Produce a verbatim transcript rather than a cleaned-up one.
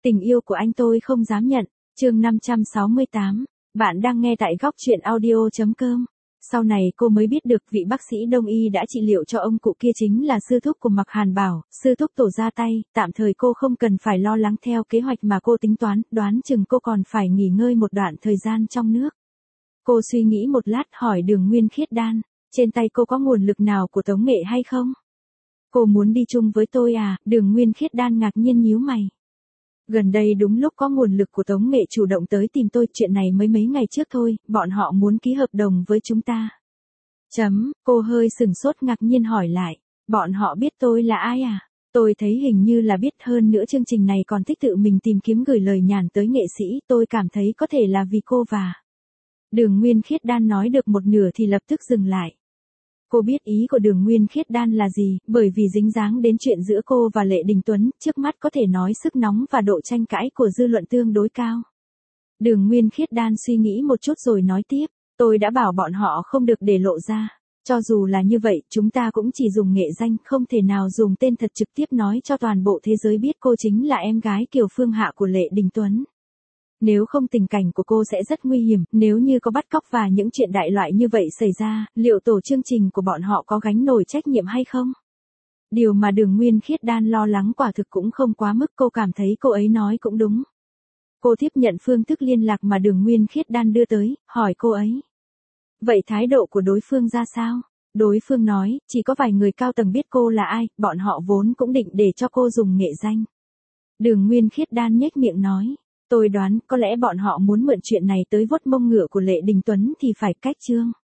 Tình yêu của anh tôi không dám nhận. Chương năm trăm sáu mươi tám. Bạn đang nghe tại góc truyện audio chấm com. Sau này cô mới biết được vị bác sĩ đông y đã trị liệu cho ông cụ kia chính là sư thúc của Mạc Hàn Bảo, sư thúc tổ ra tay, tạm thời cô không cần phải lo lắng theo kế hoạch mà cô tính toán, đoán chừng cô còn phải nghỉ ngơi một đoạn thời gian trong nước. Cô suy nghĩ một lát hỏi Đường Nguyên Khiết Đan, trên tay cô có nguồn lực nào của Tống Nghệ hay không? Cô muốn đi chung với tôi à? Đường Nguyên Khiết Đan ngạc nhiên nhíu mày. Gần đây đúng lúc có nguồn lực của Tống Nghệ chủ động tới tìm tôi, chuyện này mới mấy ngày trước thôi, bọn họ muốn ký hợp đồng với chúng ta. Chấm, cô hơi sừng sốt ngạc nhiên hỏi lại, bọn họ biết tôi là ai à? Tôi thấy hình như là biết, hơn nữa chương trình này còn thích tự mình tìm kiếm gửi lời nhắn tới nghệ sĩ, tôi cảm thấy có thể là vì cô và... Đường Nguyên Khiết Đan nói được một nửa thì lập tức dừng lại. Cô biết ý của Đường Nguyên Khiết Đan là gì, bởi vì dính dáng đến chuyện giữa cô và Lệ Đình Tuấn, trước mắt có thể nói sức nóng và độ tranh cãi của dư luận tương đối cao. Đường Nguyên Khiết Đan suy nghĩ một chút rồi nói tiếp, tôi đã bảo bọn họ không được để lộ ra. Cho dù là như vậy, chúng ta cũng chỉ dùng nghệ danh, không thể nào dùng tên thật trực tiếp nói cho toàn bộ thế giới biết cô chính là em gái Kiều Phương Hạ của Lệ Đình Tuấn. Nếu không tình cảnh của cô sẽ rất nguy hiểm, nếu như có bắt cóc và những chuyện đại loại như vậy xảy ra, liệu tổ chương trình của bọn họ có gánh nổi trách nhiệm hay không? Điều mà Đường Nguyên Khiết Đan lo lắng quả thực cũng không quá mức, cô cảm thấy cô ấy nói cũng đúng. Cô tiếp nhận phương thức liên lạc mà Đường Nguyên Khiết Đan đưa tới, hỏi cô ấy. Vậy thái độ của đối phương ra sao? Đối phương nói, chỉ có vài người cao tầng biết cô là ai, bọn họ vốn cũng định để cho cô dùng nghệ danh. Đường Nguyên Khiết Đan nhếch miệng nói. Tôi đoán có lẽ bọn họ muốn mượn chuyện này tới vuốt mông ngựa của Lệ Đình Tuấn thì phải cách chương.